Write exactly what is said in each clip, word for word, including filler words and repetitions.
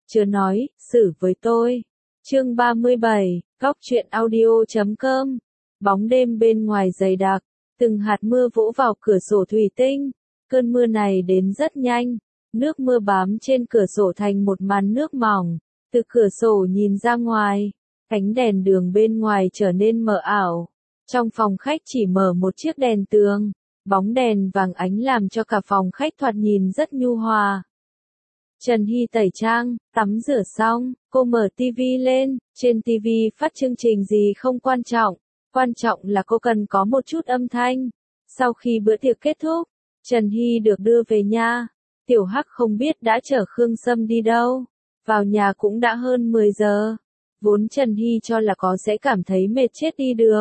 Chớ nói, xử với tôi. Chương ba mươi bảy, Góc truyện audio chấm com. Bóng đêm bên ngoài dày đặc, từng hạt mưa vỗ vào cửa sổ thủy tinh. Cơn mưa này đến rất nhanh, nước mưa bám trên cửa sổ thành một màn nước mỏng. Từ cửa sổ nhìn ra ngoài, ánh đèn đường bên ngoài trở nên mờ ảo. Trong phòng khách chỉ mở một chiếc đèn tường, bóng đèn vàng ánh làm cho cả phòng khách thoạt nhìn rất nhu hòa. Trần Hy tẩy trang, tắm rửa xong, cô mở tivi lên, trên tivi phát chương trình gì không quan trọng, quan trọng là cô cần có một chút âm thanh. Sau khi bữa tiệc kết thúc, Trần Hy được đưa về nhà. Tiểu Hắc không biết đã chở Khương Sâm đi đâu, vào nhà cũng đã hơn mười giờ. Vốn Trần Hy cho là có sẽ cảm thấy mệt chết đi được.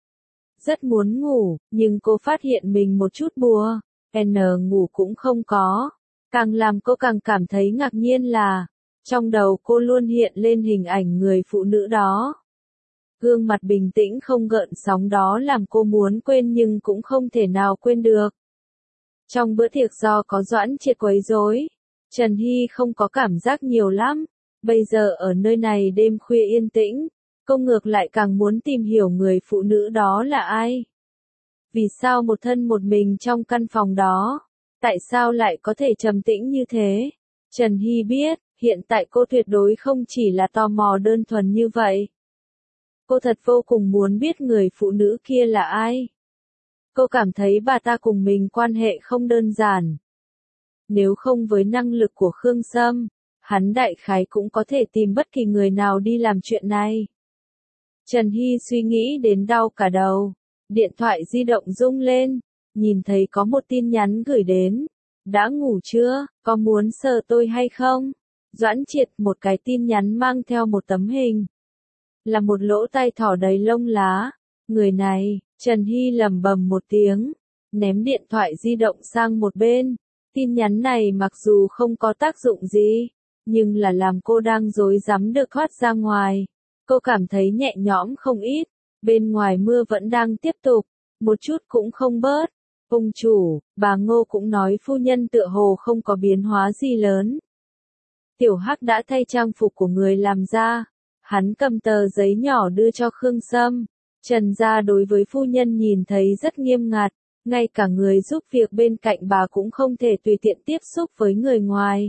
Rất muốn ngủ, nhưng cô phát hiện mình một chút bùa, N ngủ cũng không có. Càng làm cô càng cảm thấy ngạc nhiên là, trong đầu cô luôn hiện lên hình ảnh người phụ nữ đó. Gương mặt bình tĩnh không gợn sóng đó làm cô muốn quên nhưng cũng không thể nào quên được. Trong bữa tiệc do có Doãn Triệt quấy rối, Trần Hy không có cảm giác nhiều lắm. Bây giờ ở nơi này đêm khuya yên tĩnh, cô ngược lại càng muốn tìm hiểu người phụ nữ đó là ai. Vì sao một thân một mình trong căn phòng đó? Tại sao lại có thể trầm tĩnh như thế? Trần Hy biết, hiện tại cô tuyệt đối không chỉ là tò mò đơn thuần như vậy. Cô thật vô cùng muốn biết người phụ nữ kia là ai. Cô cảm thấy bà ta cùng mình quan hệ không đơn giản. Nếu không với năng lực của Khương Sâm, hắn đại khái cũng có thể tìm bất kỳ người nào đi làm chuyện này. Trần Hy suy nghĩ đến đau cả đầu. Điện thoại di động rung lên, nhìn thấy có một tin nhắn gửi đến. Đã ngủ chưa, có muốn sờ tôi hay không? Doãn Triệt, một cái tin nhắn mang theo một tấm hình. Là một lỗ tai thỏ đầy lông lá. Người này, Trần Hy lẩm bẩm một tiếng, ném điện thoại di động sang một bên. Tin nhắn này mặc dù không có tác dụng gì, nhưng là làm cô đang rối rắm được thoát ra ngoài. Cô cảm thấy nhẹ nhõm không ít. Bên ngoài mưa vẫn đang tiếp tục, một chút cũng không bớt. Ông chủ, bà Ngô cũng nói phu nhân tựa hồ không có biến hóa gì lớn. Tiểu Hắc đã thay trang phục của người làm ra. Hắn cầm tờ giấy nhỏ đưa cho Khương Sâm. Trần gia đối với phu nhân nhìn thấy rất nghiêm ngặt, ngay cả người giúp việc bên cạnh bà cũng không thể tùy tiện tiếp xúc với người ngoài.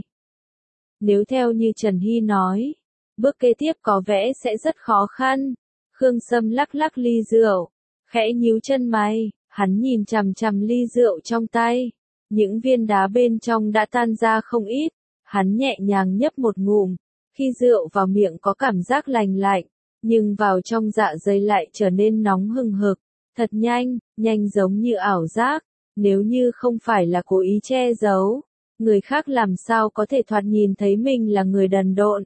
Nếu theo như Trần Hy nói, bước kế tiếp có vẻ sẽ rất khó khăn. Khương Sâm lắc lắc ly rượu, khẽ nhíu chân mày, hắn nhìn chằm chằm ly rượu trong tay. Những viên đá bên trong đã tan ra không ít, hắn nhẹ nhàng nhấp một ngụm. Khi rượu vào miệng có cảm giác lành lạnh, nhưng vào trong dạ dày lại trở nên nóng hừng hực, thật nhanh, nhanh giống như ảo giác. Nếu như không phải là cố ý che giấu, người khác làm sao có thể thoạt nhìn thấy mình là người đần độn.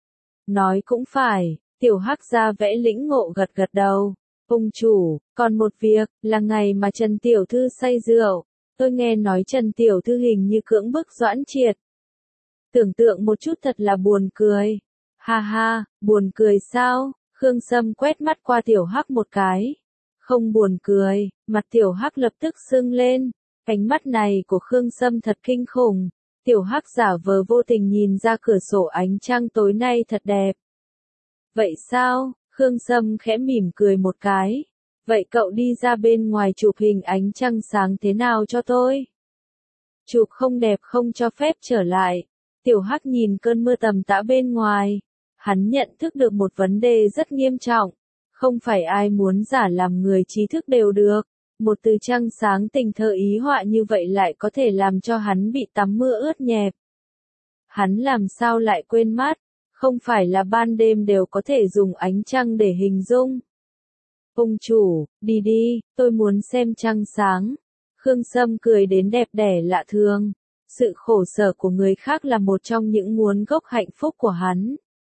Nói cũng phải. Tiểu Hắc ra vẽ lĩnh ngộ gật gật đầu. Ông chủ, còn một việc, là ngày mà Trần Tiểu Thư say rượu, tôi nghe nói Trần Tiểu Thư hình như cưỡng bức Doãn Triệt. Tưởng tượng một chút thật là buồn cười. Ha ha, buồn cười sao? Khương Sâm quét mắt qua Tiểu Hắc một cái. Không buồn cười, mặt Tiểu Hắc lập tức sưng lên. Ánh mắt này của Khương Sâm thật kinh khủng. Tiểu Hắc giả vờ vô tình nhìn ra cửa sổ ánh trăng tối nay thật đẹp. Vậy sao? Khương Sâm khẽ mỉm cười một cái. Vậy cậu đi ra bên ngoài chụp hình ánh trăng sáng thế nào cho tôi? Chụp không đẹp không cho phép trở lại. Tiểu Hắc nhìn cơn mưa tầm tã bên ngoài. Hắn nhận thức được một vấn đề rất nghiêm trọng. Không phải ai muốn giả làm người trí thức đều được. Một từ trăng sáng tình thơ ý họa như vậy lại có thể làm cho hắn bị tắm mưa ướt nhẹp. Hắn làm sao lại quên mất? Không phải là ban đêm đều có thể dùng ánh trăng để hình dung. Ông chủ, đi đi, tôi muốn xem trăng sáng. Khương Sâm cười đến đẹp đẽ lạ thường. Sự khổ sở của người khác là một trong những nguồn gốc hạnh phúc của hắn.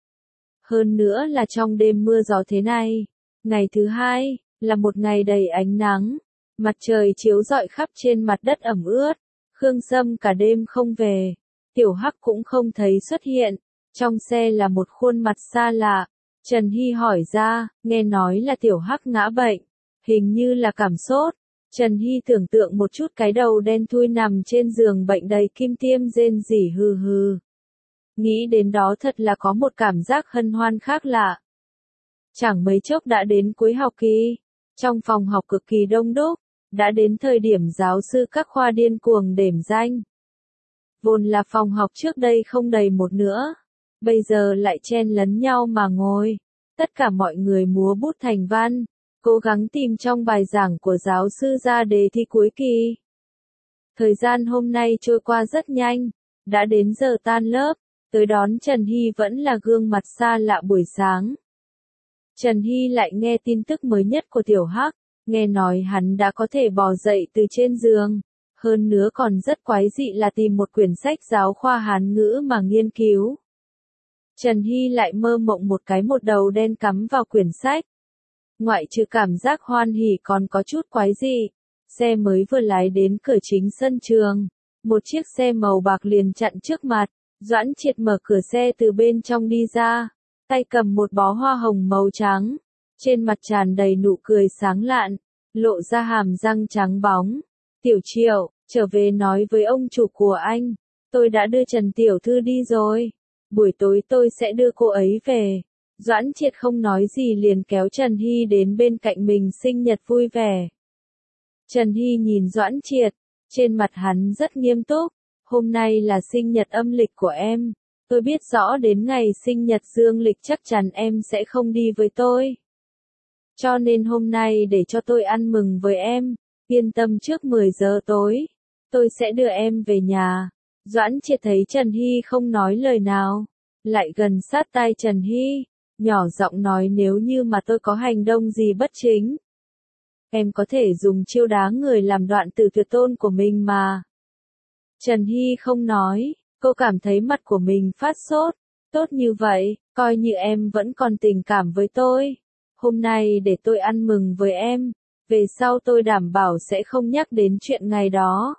Hơn nữa là trong đêm mưa gió thế này. Ngày thứ hai, là một ngày đầy ánh nắng. Mặt trời chiếu rọi khắp trên mặt đất ẩm ướt. Khương Sâm cả đêm không về. Tiểu Hắc cũng không thấy xuất hiện. Trong xe là một khuôn mặt xa lạ. Trần Hy hỏi ra, nghe nói là Tiểu Hắc ngã bệnh. Hình như là cảm sốt. Trần Hy tưởng tượng một chút cái đầu đen thui nằm trên giường bệnh đầy kim tiêm rên rỉ hừ hừ. Nghĩ đến đó thật là có một cảm giác hân hoan khác lạ. Chẳng mấy chốc đã đến cuối học kỳ. Trong phòng học cực kỳ đông đúc, đã đến thời điểm giáo sư các khoa điên cuồng điểm danh. Vốn là phòng học trước đây không đầy một nữa, bây giờ lại chen lấn nhau mà ngồi. Tất cả mọi người múa bút thành văn, cố gắng tìm trong bài giảng của giáo sư ra đề thi cuối kỳ. Thời gian hôm nay trôi qua rất nhanh, đã đến giờ tan lớp, tới đón Trần Hy vẫn là gương mặt xa lạ buổi sáng. Trần Hy lại nghe tin tức mới nhất của Tiểu Hắc, nghe nói hắn đã có thể bò dậy từ trên giường, hơn nữa còn rất quái dị là tìm một quyển sách giáo khoa Hán ngữ mà nghiên cứu. Trần Hy lại mơ mộng một cái một đầu đen cắm vào quyển sách. Ngoại trừ cảm giác hoan hỉ còn có chút quái dị, xe mới vừa lái đến cửa chính sân trường, một chiếc xe màu bạc liền chặn trước mặt, Doãn Triệt mở cửa xe từ bên trong đi ra, tay cầm một bó hoa hồng màu trắng, trên mặt tràn đầy nụ cười sáng lạn, lộ ra hàm răng trắng bóng. Tiểu Triệu, trở về nói với ông chủ của anh, tôi đã đưa Trần Tiểu Thư đi rồi, buổi tối tôi sẽ đưa cô ấy về. Doãn Triệt không nói gì liền kéo Trần Hy đến bên cạnh mình sinh nhật vui vẻ. Trần Hy nhìn Doãn Triệt, trên mặt hắn rất nghiêm túc, hôm nay là sinh nhật âm lịch của em, tôi biết rõ đến ngày sinh nhật dương lịch chắc chắn em sẽ không đi với tôi. Cho nên hôm nay để cho tôi ăn mừng với em, yên tâm trước mười giờ tối, tôi sẽ đưa em về nhà. Doãn Triệt thấy Trần Hy không nói lời nào, lại gần sát tai Trần Hy, nhỏ giọng nói nếu như mà tôi có hành động gì bất chính, em có thể dùng chiêu đá người làm đoạn tử tuyệt tôn của mình mà. Trần Hy không nói, cô cảm thấy mặt của mình phát sốt, tốt như vậy, coi như em vẫn còn tình cảm với tôi. Hôm nay để tôi ăn mừng với em, về sau tôi đảm bảo sẽ không nhắc đến chuyện ngày đó.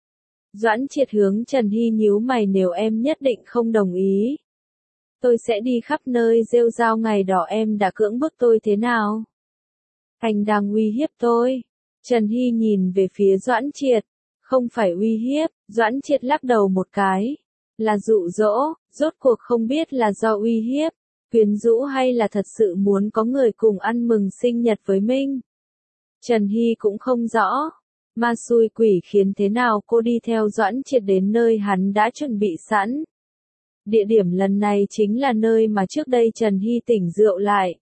Doãn Triệt hướng Trần Hy nhíu mày nếu em nhất định không đồng ý. Tôi sẽ đi khắp nơi rêu rao ngày đó em đã cưỡng bức tôi thế nào. Anh đang uy hiếp tôi. Trần Hy nhìn về phía Doãn Triệt. Không phải uy hiếp, Doãn Triệt lắc đầu một cái. Là dụ dỗ, rốt cuộc không biết là do uy hiếp, quyến rũ hay là thật sự muốn có người cùng ăn mừng sinh nhật với mình. Trần Hy cũng không rõ. Ma xui quỷ khiến thế nào cô đi theo Doãn Triệt đến nơi hắn đã chuẩn bị sẵn. Địa điểm lần này chính là nơi mà trước đây Trần Hy tỉnh rượu lại.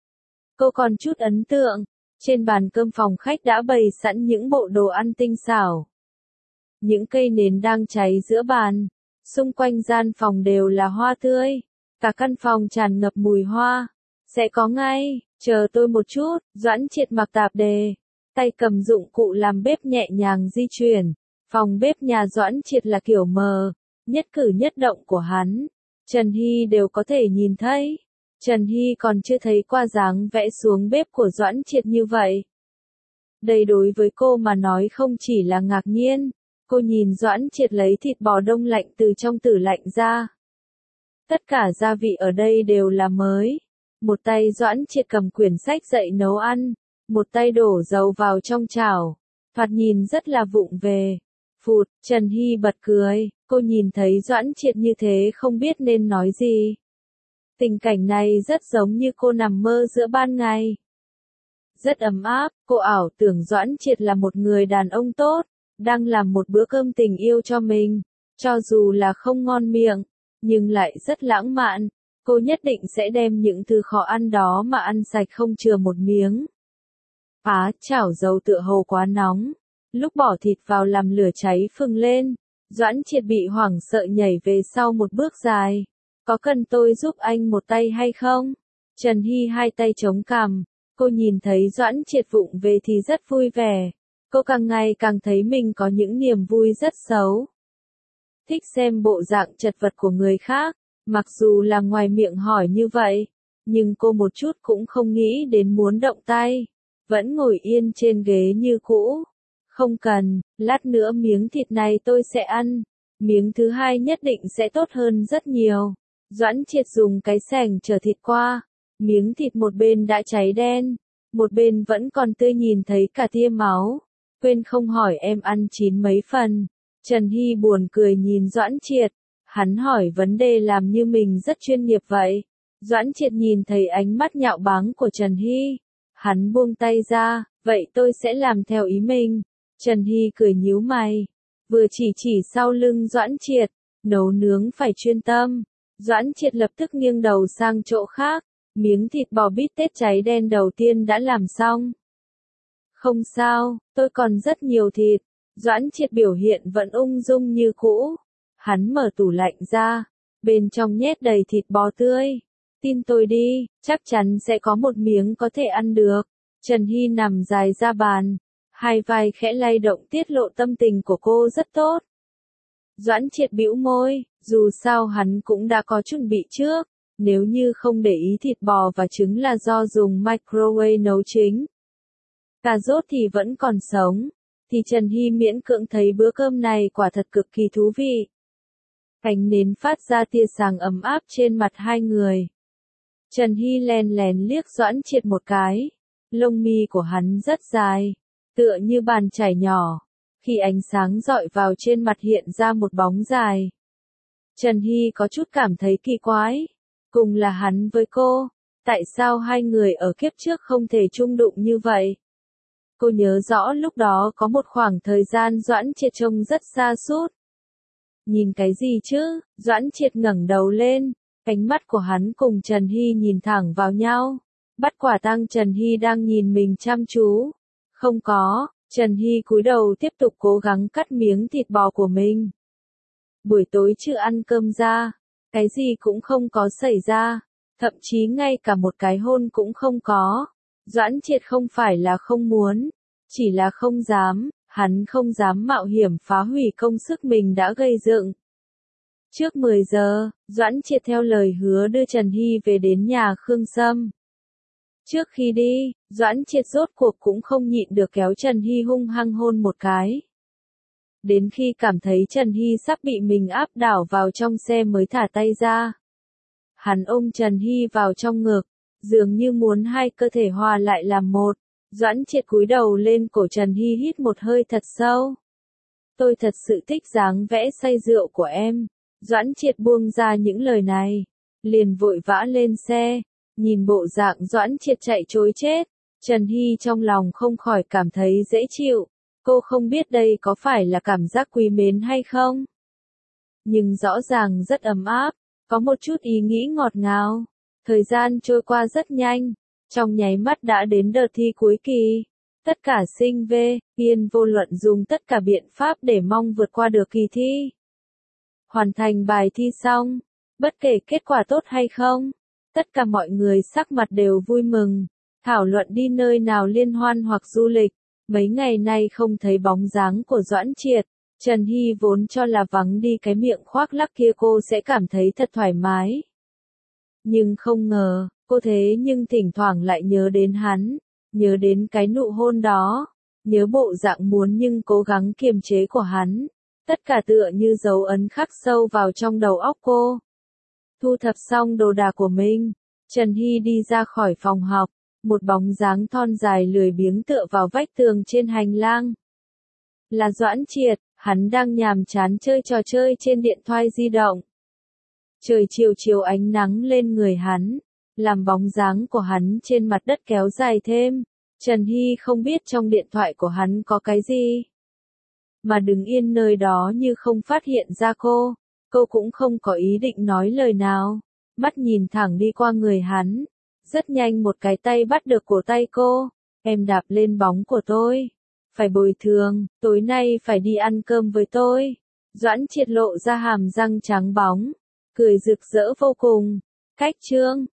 Cô còn chút ấn tượng, trên bàn cơm phòng khách đã bày sẵn những bộ đồ ăn tinh xảo. Những cây nến đang cháy giữa bàn, xung quanh gian phòng đều là hoa tươi, cả căn phòng tràn ngập mùi hoa. Sẽ có ngay, chờ tôi một chút, Doãn Triệt mặc tạp dề, tay cầm dụng cụ làm bếp nhẹ nhàng di chuyển. Phòng bếp nhà Doãn Triệt là kiểu mờ, nhất cử nhất động của hắn, Trần Hy đều có thể nhìn thấy. Trần Hy còn chưa thấy qua dáng vẽ xuống bếp của Doãn Triệt như vậy. Đây đối với cô mà nói không chỉ là ngạc nhiên, cô nhìn Doãn Triệt lấy thịt bò đông lạnh từ trong tủ lạnh ra. Tất cả gia vị ở đây đều là mới. Một tay Doãn Triệt cầm quyển sách dạy nấu ăn, một tay đổ dầu vào trong chảo, thoạt nhìn rất là vụng về. Phụt, Trần Hy bật cười, cô nhìn thấy Doãn Triệt như thế không biết nên nói gì. Tình cảnh này rất giống như cô nằm mơ giữa ban ngày. Rất ấm áp, cô ảo tưởng Doãn Triệt là một người đàn ông tốt, đang làm một bữa cơm tình yêu cho mình, cho dù là không ngon miệng, nhưng lại rất lãng mạn. Cô nhất định sẽ đem những thứ khó ăn đó mà ăn sạch không chừa một miếng. Á, chảo dầu tựa hồ quá nóng. Lúc bỏ thịt vào làm lửa cháy phừng lên, Doãn Triệt bị hoảng sợ nhảy về sau một bước dài. Có cần tôi giúp anh một tay hay không? Trần Hy hai tay chống cằm, cô nhìn thấy Doãn Triệt vụng về thì rất vui vẻ. Cô càng ngày càng thấy mình có những niềm vui rất xấu. Thích xem bộ dạng chật vật của người khác, mặc dù là ngoài miệng hỏi như vậy, nhưng cô một chút cũng không nghĩ đến muốn động tay, vẫn ngồi yên trên ghế như cũ. Không cần, lát nữa miếng thịt này tôi sẽ ăn, miếng thứ hai nhất định sẽ tốt hơn rất nhiều. Doãn Triệt dùng cái xẻng chở thịt qua, miếng thịt một bên đã cháy đen, một bên vẫn còn tươi nhìn thấy cả tia máu. Quên không hỏi em ăn chín mấy phần. Trần Hy buồn cười nhìn Doãn Triệt, Hắn hỏi vấn đề làm như mình rất chuyên nghiệp vậy. Doãn Triệt nhìn thấy ánh mắt nhạo báng của Trần Hy. Hắn buông tay ra, vậy tôi sẽ làm theo ý mình. Trần Hy cười nhíu mày. Vừa chỉ chỉ sau lưng Doãn Triệt, nấu nướng phải chuyên tâm. Doãn Triệt lập tức nghiêng đầu sang chỗ khác. Miếng thịt bò bít tết cháy đen đầu tiên đã làm xong. Không sao, tôi còn rất nhiều thịt. Doãn Triệt biểu hiện vẫn ung dung như cũ. Hắn mở tủ lạnh ra, bên trong nhét đầy thịt bò tươi. Tin tôi đi, chắc chắn sẽ có một miếng có thể ăn được. Trần Hy nằm dài ra bàn, hai vai khẽ lay động tiết lộ tâm tình của cô rất tốt. Doãn Triệt bĩu môi, dù sao hắn cũng đã có chuẩn bị trước, nếu như không để ý thịt bò và trứng là do dùng microwave nấu chính. Cà rốt thì vẫn còn sống, thì Trần Hy miễn cưỡng thấy bữa cơm này quả thật cực kỳ thú vị. Ánh nến phát ra tia sáng ấm áp trên mặt hai người. Trần Hy lén lén liếc Doãn Triệt một cái. Lông mi của hắn rất dài, tựa như bàn chải nhỏ. Khi ánh sáng dọi vào trên mặt hiện ra một bóng dài. Trần Hy có chút cảm thấy kỳ quái. Cùng là hắn với cô, tại sao hai người ở kiếp trước không thể chung đụng như vậy? Cô nhớ rõ lúc đó có một khoảng thời gian Doãn Triệt trông rất xa sút. Nhìn cái gì chứ? Doãn Triệt ngẩng đầu lên, ánh mắt của hắn cùng Trần Hy nhìn thẳng vào nhau. Bắt quả tang Trần Hy đang nhìn mình chăm chú. Không có, Trần Hy cúi đầu tiếp tục cố gắng cắt miếng thịt bò của mình. Buổi tối chưa ăn cơm ra, cái gì cũng không có xảy ra, thậm chí ngay cả một cái hôn cũng không có. Doãn Triệt không phải là không muốn, chỉ là không dám, hắn không dám mạo hiểm phá hủy công sức mình đã gây dựng. Trước mười giờ, Doãn Triệt theo lời hứa đưa Trần Hy về đến nhà Khương Sâm. Trước khi đi, Doãn Triệt rốt cuộc cũng không nhịn được kéo Trần Hy hung hăng hôn một cái. Đến khi cảm thấy Trần Hy sắp bị mình áp đảo vào trong xe mới thả tay ra. Hắn ôm Trần Hy vào trong ngực, dường như muốn hai cơ thể hòa lại làm một. Doãn Triệt cúi đầu lên cổ Trần Hy hít một hơi thật sâu. Tôi thật sự thích dáng vẽ say rượu của em. Doãn Triệt buông ra những lời này, liền vội vã lên xe. Nhìn bộ dạng Doãn Triệt chạy trối chết, Trần Hy trong lòng không khỏi cảm thấy dễ chịu. Cô không biết đây có phải là cảm giác quý mến hay không? Nhưng rõ ràng rất ấm áp, có một chút ý nghĩ ngọt ngào. Thời gian trôi qua rất nhanh, trong nháy mắt đã đến đợt thi cuối kỳ. Tất cả sinh viên, Yên vô luận dùng tất cả biện pháp để mong vượt qua được kỳ thi. Hoàn thành bài thi xong, bất kể kết quả tốt hay không, tất cả mọi người sắc mặt đều vui mừng, thảo luận đi nơi nào liên hoan hoặc du lịch. Mấy ngày nay không thấy bóng dáng của Doãn Triệt, Trần Hy vốn cho là vắng đi cái miệng khoác lác kia cô sẽ cảm thấy thật thoải mái. Nhưng không ngờ, cô thế nhưng thỉnh thoảng lại nhớ đến hắn, nhớ đến cái nụ hôn đó, nhớ bộ dạng muốn nhưng cố gắng kiềm chế của hắn. Tất cả tựa như dấu ấn khắc sâu vào trong đầu óc cô. Thu thập xong đồ đạc của mình, Trần Hy đi ra khỏi phòng học, một bóng dáng thon dài lười biếng tựa vào vách tường trên hành lang. Là Doãn Triệt, hắn đang nhàm chán chơi trò chơi trên điện thoại di động. Trời chiều chiều ánh nắng lên người hắn, làm bóng dáng của hắn trên mặt đất kéo dài thêm. Trần Hy không biết trong điện thoại của hắn có cái gì. Mà đứng yên nơi đó như không phát hiện ra cô, cô cũng không có ý định nói lời nào, mắt nhìn thẳng đi qua người hắn. Rất nhanh một cái tay bắt được cổ tay cô, em đạp lên bóng của tôi, phải bồi thường, tối nay phải đi ăn cơm với tôi. Doãn Triệt lộ ra hàm răng trắng bóng, cười rực rỡ vô cùng. Cách chương